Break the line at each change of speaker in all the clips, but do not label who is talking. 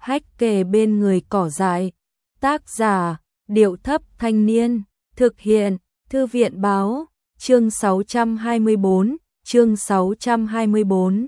hách kề bên người cỏ dại. Tác giả, Điệu Thấp Thanh Niên. Thực hiện, Thư viện Báo. Chương 624, chương 624.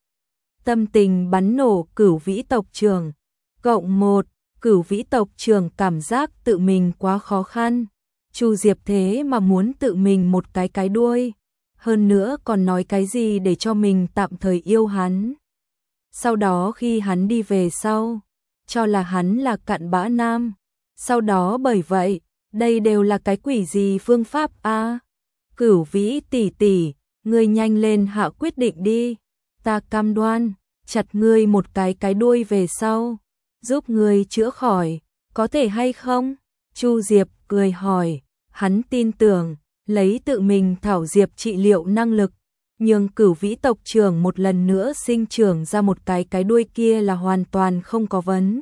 Tâm tình bắn nổ Cửu Vĩ tộc trưởng. Cộng 1, Cửu Vĩ tộc trưởng cảm giác tự mình quá khó khăn. Chu Diệp thế mà muốn tự mình một cái đuôi. Hơn nữa còn nói cái gì để cho mình tạm thời yêu hắn. Sau đó khi hắn đi về sau, cho là hắn là cặn bã nam. Sau đó bởi vậy, đây đều là cái quỷ gì phương pháp a? Cửu Vĩ tỷ tỷ, ngươi nhanh lên hạ quyết định đi. Ta cam đoan, chặt ngươi một cái đuôi về sau, giúp ngươi chữa khỏi, có thể hay không? Chu Diệp cười hỏi, hắn tin tưởng, lấy tự mình thảo diệp trị liệu năng lực, nhưng Cửu Vĩ tộc trưởng một lần nữa sinh trưởng ra một cái đuôi kia là hoàn toàn không có vấn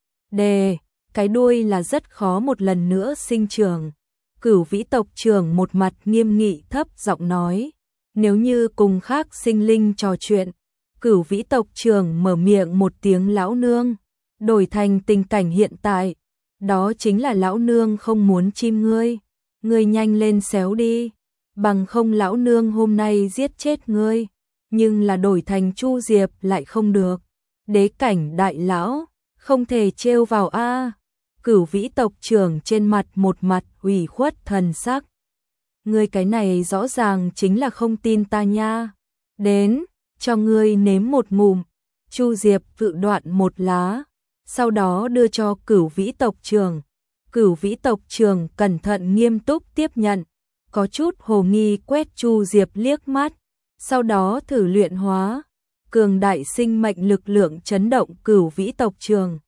đề. Cái đuôi là rất khó một lần nữa sinh trưởng. Cửu Vĩ tộc trưởng một mặt nghiêm nghị thấp giọng nói, nếu như cùng khác sinh linh trò chuyện, Cửu Vĩ tộc trưởng mở miệng một tiếng lão nương, đổi thành tình cảnh hiện tại, đó chính là lão nương không muốn chim ngươi, ngươi nhanh lên xéo đi, bằng không lão nương hôm nay giết chết ngươi, nhưng là đổi thành Chu Diệp lại không được, đế cảnh đại lão, không thể trêu vào a. Cửu Vĩ tộc trưởng trên mặt một mặt ủy khuất thần sắc. Ngươi cái này rõ ràng chính là không tin ta nha. Đến, cho ngươi nếm một ngụm. Chu Diệp vự đoạn một lá, sau đó đưa cho Cửu Vĩ tộc trưởng. Cửu Vĩ tộc trưởng cẩn thận nghiêm túc tiếp nhận, có chút hồ nghi quét Chu Diệp liếc mắt, sau đó thử luyện hóa. Cường đại sinh mệnh lực lượng chấn động Cửu Vĩ tộc trưởng.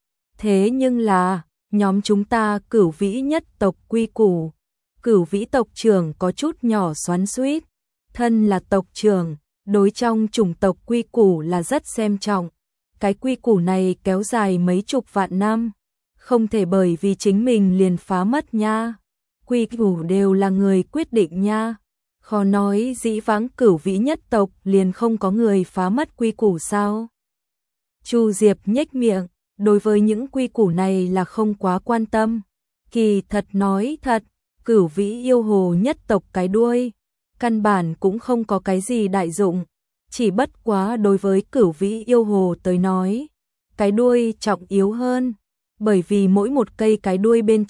Thế nhưng là, nhóm chúng ta Cửu Vĩ nhất tộc quy củ. Cửu Vĩ tộc trưởng có chút nhỏ xoắn xuýt, thân là tộc trưởng, đối trong chủng tộc quy củ là rất xem trọng. Cái quy củ này kéo dài mấy chục vạn năm, không thể bởi vì chính mình liền phá mất nha. Quy củ đều là người quyết định nha. Khó nói dĩ vãng Cửu Vĩ nhất tộc liền không có người phá mất quy củ sao? Chu Diệp nhếch miệng, đối với những quy củ này là không quá quan tâm. Kỳ thật nói thật, Cửu Vĩ yêu hồ nhất tộc cái đuôi, căn bản cũng không có cái gì đại dụng, chỉ bất quá đối với Cửu Vĩ yêu hồ tới nói, cái đuôi trọng yếu hơn, bởi vì mỗi một cây cái đuôi bên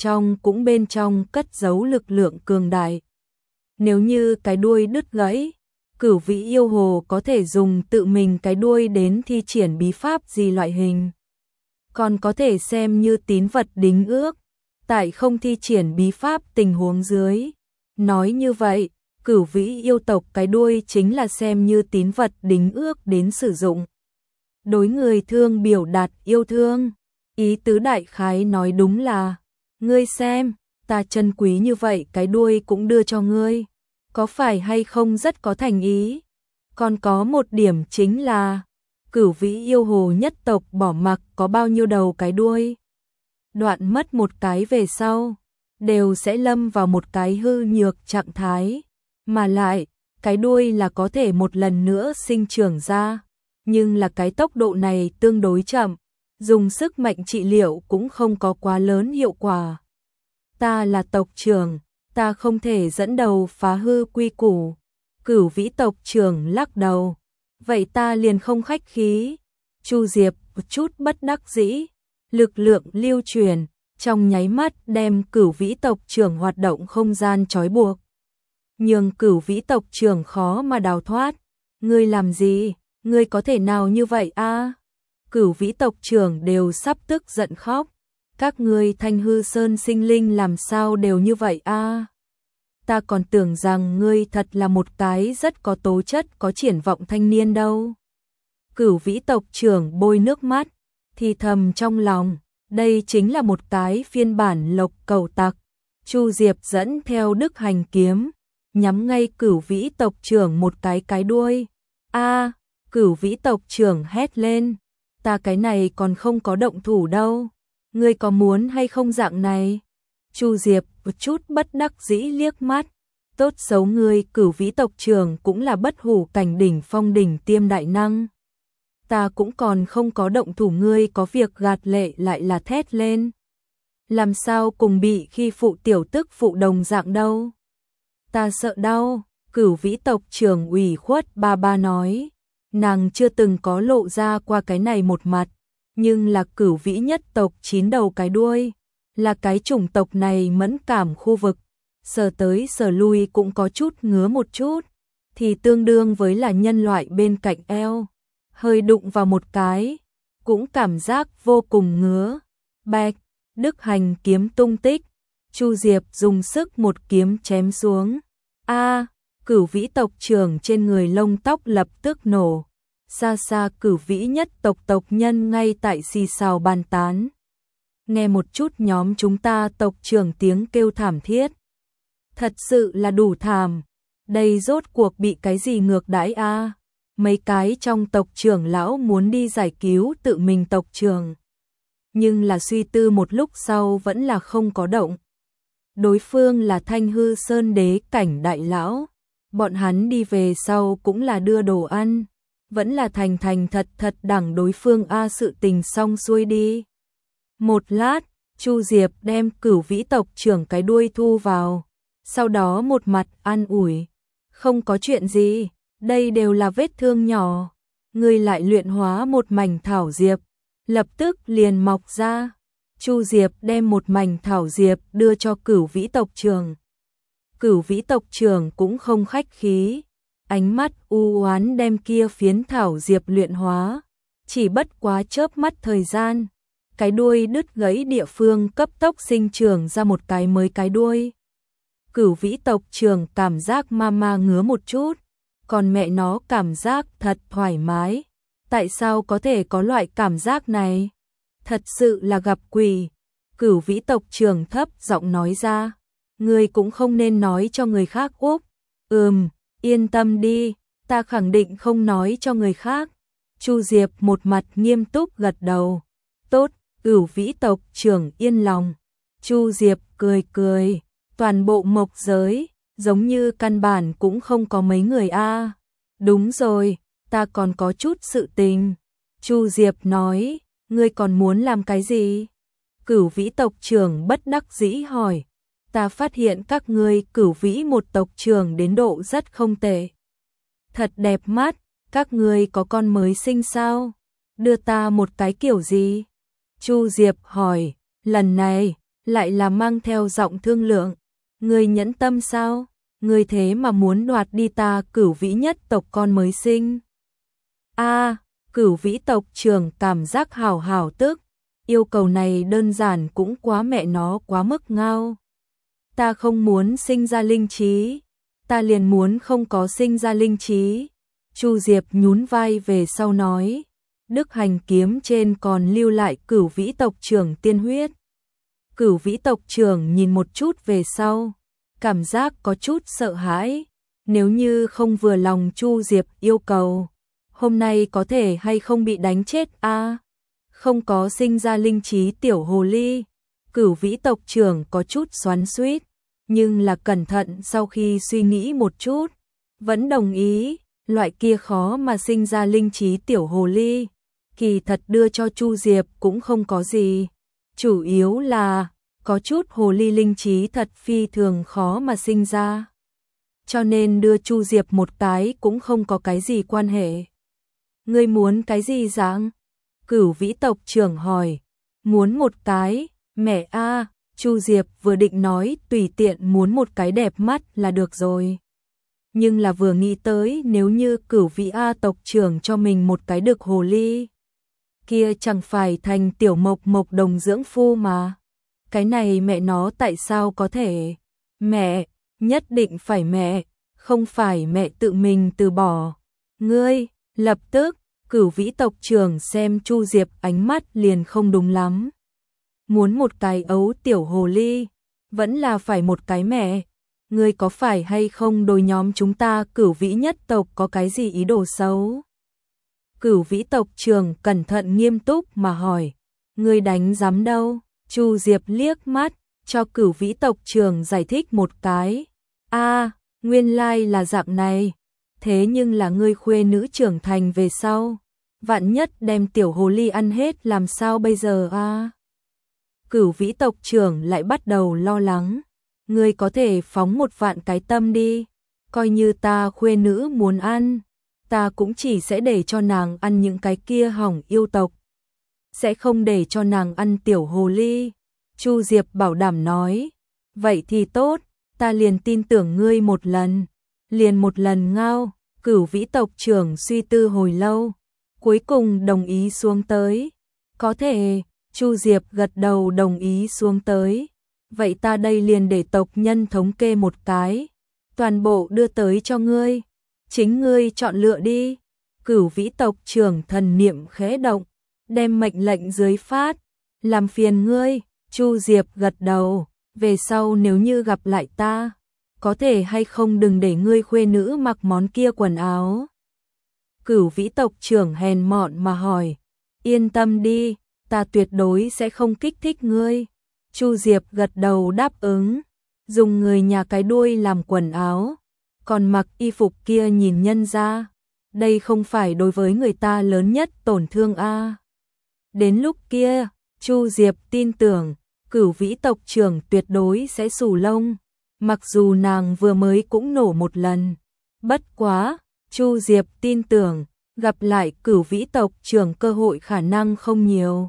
trong cất giấu lực lượng cường đại. Nếu như cái đuôi đứt gãy, Cửu Vĩ yêu hồ có thể dùng tự mình cái đuôi đến thi triển bí pháp gì loại hình, còn có thể xem như tín vật đính ước, tại không thi triển bí pháp tình huống dưới. Nói như vậy, Cửu Vĩ yêu tộc cái đuôi chính là xem như tín vật đính ước đến sử dụng. Đối người thương biểu đạt yêu thương, ý tứ đại khái nói đúng là, ngươi xem, ta chân quý như vậy cái đuôi cũng đưa cho ngươi, có phải hay không rất có thành ý. Còn có một điểm chính là, Cửu Vĩ yêu hồ nhất tộc bỏ mặc có bao nhiêu đầu cái đuôi, đoạn mất một cái về sau, đều sẽ lâm vào một cái hư nhược trạng thái, mà lại, cái đuôi là có thể một lần nữa sinh trưởng ra, nhưng là cái tốc độ này tương đối chậm, dùng sức mạnh trị liệu cũng không có quá lớn hiệu quả. Ta là tộc trưởng, ta không thể dẫn đầu phá hư quy củ. Cửu Vĩ tộc trưởng lắc đầu, vậy ta liền không khách khí. Chu Diệp một chút bất đắc dĩ, lực lượng lưu truyền, trong nháy mắt đem Cửu Vĩ tộc trưởng hoạt động không gian trói buộc. Nhưng Cửu Vĩ tộc trưởng khó mà đào thoát. Ngươi làm gì? Ngươi có thể nào như vậy a? Cửu Vĩ tộc trưởng đều sắp tức giận khóc. Các ngươi Thanh Hư Sơn sinh linh làm sao đều như vậy a? Ta còn tưởng rằng ngươi thật là một cái rất có tố chất, có triển vọng thanh niên đâu. Cửu Vĩ tộc trưởng bôi nước mắt, thì thầm trong lòng, đây chính là một cái phiên bản lộc cầu tặc. Chu Diệp dẫn theo Đức Hành kiếm, nhắm ngay Cửu Vĩ tộc trưởng một cái đuôi. A, Cửu Vĩ tộc trưởng hét lên, ta cái này còn không có động thủ đâu, ngươi có muốn hay không dạng này? Chu Diệp một chút bất đắc dĩ liếc mắt, tốt xấu ngươi Cửu Vĩ tộc trưởng cũng là bất hủ cảnh đỉnh phong đỉnh tiêm đại năng. ta cũng còn không có động thủ, ngươi có việc gạt lệ lại là thét lên. Làm sao cùng bị khi phụ tiểu tức phụ đồng dạng đâu. Ta sợ đau, Cửu Vĩ tộc trưởng ủy khuất ba ba nói. Nàng chưa từng có lộ ra qua cái này một mặt, nhưng là Cửu Vĩ nhất tộc 9 đầu cái đuôi, là cái chủng tộc này mẫn cảm khu vực, sờ tới sờ lui cũng có chút ngứa một chút, thì tương đương với là nhân loại bên cạnh eo, hơi đụng vào một cái, cũng cảm giác vô cùng ngứa. Bạch, Đức Hành kiếm tung tích, Chu Diệp dùng sức một kiếm chém xuống. A, Cửu Vĩ tộc trưởng trên người lông tóc lập tức nổ. Xa xa Cửu Vĩ nhất tộc tộc nhân ngay tại xì xào bàn tán. Nghe một chút nhóm chúng ta tộc trưởng tiếng kêu thảm thiết. Thật sự là đủ thảm. Đây rốt cuộc bị cái gì ngược đãi a? Mấy cái trong tộc trưởng lão muốn đi giải cứu tự mình tộc trưởng. Nhưng là suy tư một lúc sau vẫn là không có động. Đối phương là Thanh Hư Sơn đế cảnh đại lão. Bọn hắn đi về sau cũng là đưa đồ ăn. Vẫn là thành thành thật thật đẳng đối phương a, sự tình xong xuôi đi. Một lát, Chu Diệp đem Cửu Vĩ tộc trưởng cái đuôi thu vào. Sau đó một mặt an ủi. Không có chuyện gì, đây đều là vết thương nhỏ. Ngươi lại luyện hóa một mảnh thảo diệp. Lập tức liền mọc ra. Chu Diệp đem một mảnh thảo diệp đưa cho Cửu Vĩ tộc trưởng. Cửu Vĩ tộc trưởng cũng không khách khí. Ánh mắt u oán đem kia phiến thảo diệp luyện hóa. Chỉ bất quá chớp mắt thời gian. Cái đuôi đứt gãy địa phương cấp tốc sinh trưởng ra một cái mới cái đuôi. Cửu Vĩ tộc trưởng cảm giác ma ngứa một chút. Còn mẹ nó cảm giác thật thoải mái. Tại sao có thể có loại cảm giác này? Thật sự là gặp quỷ. Cửu Vĩ tộc trưởng thấp giọng nói ra. Ngươi cũng không nên nói cho người khác úp. Yên tâm đi, ta khẳng định không nói cho người khác. Chu Diệp một mặt nghiêm túc gật đầu. Tốt, Cửu Vĩ tộc trưởng yên lòng. Chu Diệp cười cười, toàn bộ mộc giới, giống như căn bản cũng không có mấy người a. Đúng rồi, ta còn có chút sự tình. Chu Diệp nói, ngươi còn muốn làm cái gì? Cửu Vĩ tộc trưởng bất đắc dĩ hỏi. Ta phát hiện các ngươi Cửu Vĩ một tộc trưởng đến độ rất không tệ. Thật đẹp mắt, các ngươi có con mới sinh sao? Đưa ta một cái kiểu gì? Chu Diệp hỏi, lần này lại là mang theo giọng thương lượng. Ngươi nhẫn tâm sao? Ngươi thế mà muốn đoạt đi ta Cửu Vĩ nhất tộc con mới sinh. A, Cửu Vĩ tộc trưởng cảm giác hào tức. Yêu cầu này đơn giản cũng quá mẹ nó quá mức ngao. Ta không muốn sinh ra linh trí, ta liền muốn không có sinh ra linh trí. Chu Diệp nhún vai về sau nói, Đức Hành kiếm trên còn lưu lại Cửu Vĩ tộc trưởng tiên huyết. Cửu Vĩ tộc trưởng nhìn một chút về sau, cảm giác có chút sợ hãi. Nếu như không vừa lòng Chu Diệp yêu cầu, hôm nay có thể hay không bị đánh chết a? Không có sinh ra linh trí tiểu hồ ly. Cửu Vĩ tộc trưởng có chút xoắn xuýt, nhưng là cẩn thận sau khi suy nghĩ một chút, vẫn đồng ý, loại kia khó mà sinh ra linh trí tiểu hồ ly, kỳ thật đưa cho Chu Diệp cũng không có gì, chủ yếu là có chút hồ ly linh trí thật phi thường khó mà sinh ra. Cho nên đưa Chu Diệp một cái cũng không có cái gì quan hệ. Ngươi muốn cái gì dạng? Cửu Vĩ tộc trưởng hỏi. Muốn một cái, mẹ a. Chu Diệp vừa định nói tùy tiện muốn một cái đẹp mắt là được rồi. Nhưng là vừa nghĩ tới nếu như Cửu Vĩ A tộc trưởng cho mình một cái đực hồ ly, kia chẳng phải thành tiểu mộc đồng dưỡng phu mà. Cái này mẹ nó tại sao có thể? Mẹ, nhất định phải mẹ, không phải mẹ tự mình từ bỏ. Ngươi, lập tức, Cửu Vĩ tộc trưởng xem Chu Diệp ánh mắt liền không đúng lắm. Muốn một cái ấu tiểu hồ ly, vẫn là phải một cái mẹ. Ngươi có phải hay không đối nhóm chúng ta Cửu Vĩ nhất tộc có cái gì ý đồ xấu? Cửu Vĩ tộc trưởng cẩn thận nghiêm túc mà hỏi. Ngươi đánh giám đâu? Chu Diệp liếc mắt, cho Cửu Vĩ tộc trưởng giải thích một cái. A, nguyên lai là dạng này. Thế nhưng là ngươi khuê nữ trưởng thành về sau. vạn nhất đem tiểu hồ ly ăn hết làm sao bây giờ a? Cửu Vĩ tộc trưởng lại bắt đầu lo lắng. Ngươi có thể phóng một vạn cái tâm đi, coi như ta khuê nữ muốn ăn, ta cũng chỉ sẽ để cho nàng ăn những cái kia hỏng yêu tộc, sẽ không để cho nàng ăn tiểu hồ ly. Chu Diệp bảo đảm nói, vậy thì tốt, ta liền tin tưởng ngươi một lần, liền một lần ngao. Cửu Vĩ tộc trưởng suy tư hồi lâu, cuối cùng đồng ý xuống tới. Có thể, Chu Diệp gật đầu đồng ý xuống tới. Vậy ta đây liền để tộc nhân thống kê một cái, toàn bộ đưa tới cho ngươi, chính ngươi chọn lựa đi. Cửu Vĩ tộc trưởng thần niệm khẽ động, đem mệnh lệnh dưới phát, làm phiền ngươi. Chu Diệp gật đầu, về sau nếu như gặp lại ta, có thể hay không đừng để ngươi khuê nữ mặc món kia quần áo. Cửu Vĩ tộc trưởng hèn mọn mà hỏi, yên tâm đi, ta tuyệt đối sẽ không kích thích ngươi. Chu Diệp gật đầu đáp ứng, dùng người nhà cái đuôi làm quần áo, còn mặc y phục kia nhìn nhân ra, đây không phải đối với người ta lớn nhất tổn thương a. Đến lúc kia, Chu Diệp tin tưởng, Cửu Vĩ tộc trưởng tuyệt đối sẽ xù lông, mặc dù nàng vừa mới cũng nổ một lần. Bất quá, Chu Diệp tin tưởng, gặp lại Cửu Vĩ tộc trưởng cơ hội khả năng không nhiều.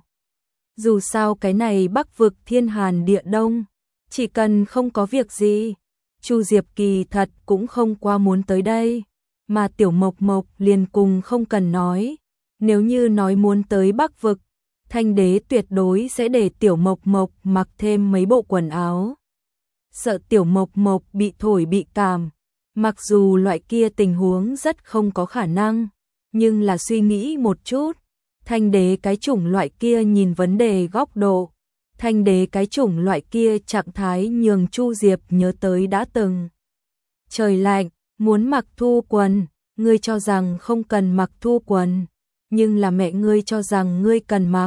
Dù sao cái này Bắc vực thiên hàn địa đông, chỉ cần không có việc gì, Chu Diệp kỳ thật cũng không qua muốn tới đây, mà Tiểu Mộc Mộc liền cùng không cần nói, nếu như nói muốn tới Bắc vực, Thanh đế tuyệt đối sẽ để Tiểu Mộc Mộc mặc thêm mấy bộ quần áo. Sợ Tiểu Mộc Mộc bị thổi bị cảm, mặc dù loại kia tình huống rất không có khả năng, nhưng là suy nghĩ một chút, Thanh đế cái chủng loại kia nhìn vấn đề góc độ, Thanh đế cái chủng loại kia trạng thái nhường Chu Diệp nhớ tới đã từng. Trời lạnh, muốn mặc thu quần, ngươi cho rằng không cần mặc thu quần, nhưng là mẹ ngươi cho rằng ngươi cần mặc.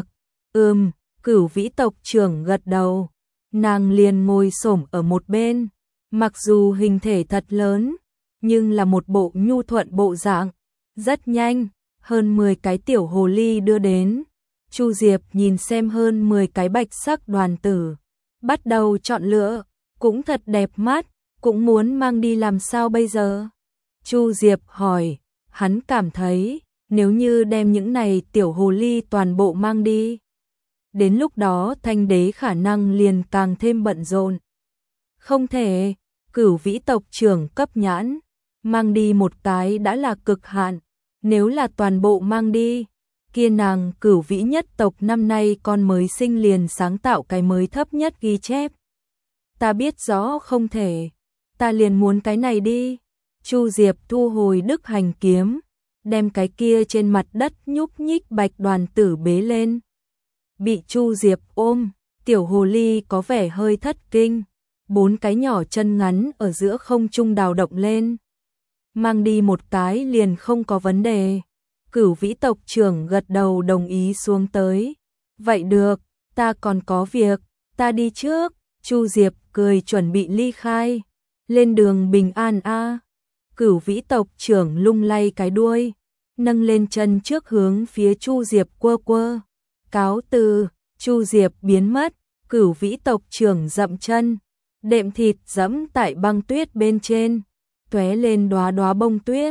Cửu Vĩ tộc trưởng gật đầu, nàng liền ngồi xổm ở một bên, mặc dù hình thể thật lớn, nhưng là một bộ nhu thuận bộ dạng, rất nhanh, hơn 10 cái tiểu hồ ly đưa đến. Chu Diệp nhìn xem hơn 10 cái bạch sắc đoàn tử, bắt đầu chọn lựa, cũng thật đẹp mắt, cũng muốn mang đi làm sao bây giờ? Chu Diệp hỏi, hắn cảm thấy, nếu như đem những này tiểu hồ ly toàn bộ mang đi, đến lúc đó Thanh đế khả năng liền càng thêm bận rộn. Không thể, Cửu Vĩ tộc trưởng cấp nhãn, mang đi một cái đã là cực hạn, nếu là toàn bộ mang đi, kia nàng Cửu Vĩ nhất tộc năm nay con mới sinh liền sáng tạo cái mới thấp nhất ghi chép. Ta biết rõ không thể, ta liền muốn cái này đi. Chu Diệp thu hồi Đức Hành kiếm, đem cái kia trên mặt đất nhúc nhích bạch đoàn tử bế lên. Bị Chu Diệp ôm, tiểu hồ ly có vẻ hơi thất kinh, 4 cái nhỏ chân ngắn ở giữa không trung đào động lên. Mang đi một cái liền không có vấn đề. Cửu Vĩ tộc trưởng gật đầu đồng ý xuống tới. Vậy được, ta còn có việc, ta đi trước. Chu Diệp cười chuẩn bị ly khai. Lên đường bình an a. Cửu Vĩ tộc trưởng lung lay cái đuôi, nâng lên chân trước hướng phía Chu Diệp quơ quơ. Cáo từ, Chu Diệp biến mất, Cửu Vĩ tộc trưởng dậm chân, đệm thịt dẫm tại băng tuyết bên trên, tóe lên đóa đóa bông tuyết.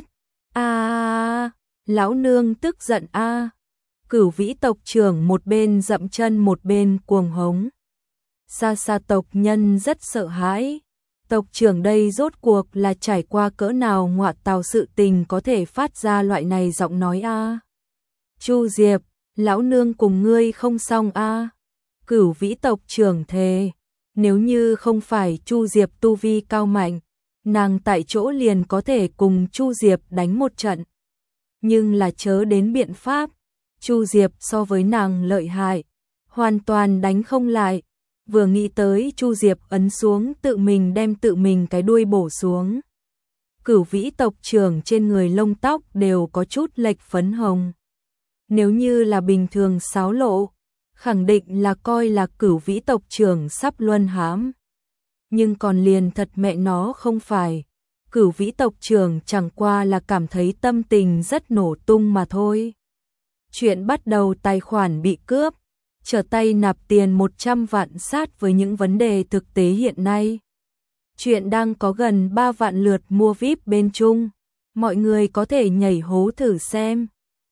A, lão nương tức giận a. Cửu Vĩ tộc trưởng một bên dậm chân một bên cuồng hống. Xa xa tộc nhân rất sợ hãi. Tộc trưởng đây rốt cuộc là trải qua cỡ nào ngọa tào sự tình có thể phát ra loại này giọng nói a. Chu Diệp, lão nương cùng ngươi không xong a. Cửu Vĩ tộc trưởng thề, nếu như không phải Chu Diệp tu vi cao mạnh, nàng tại chỗ liền có thể cùng Chu Diệp đánh một trận. Nhưng là chớ đến biện pháp, Chu Diệp so với nàng lợi hại, hoàn toàn đánh không lại. Vừa nghĩ tới Chu Diệp ấn xuống tự mình đem tự mình cái đuôi bổ xuống. Cửu Vĩ tộc trưởng trên người lông tóc đều có chút lệch phấn hồng. Nếu như là bình thường xáo lộ, khẳng định là coi là Cửu Vĩ tộc trưởng sắp luân hãm. Nhưng còn liền thật mẹ nó không phải. Cửu Vĩ tộc trưởng chẳng qua là cảm thấy tâm tình rất nổ tung mà thôi. Chuyện bắt đầu tài khoản bị cướp, trở tay nạp tiền 100 vạn sát với những vấn đề thực tế hiện nay. Chuyện đang có gần 3 vạn lượt mua VIP bên Trung. Mọi người có thể nhảy hố thử xem.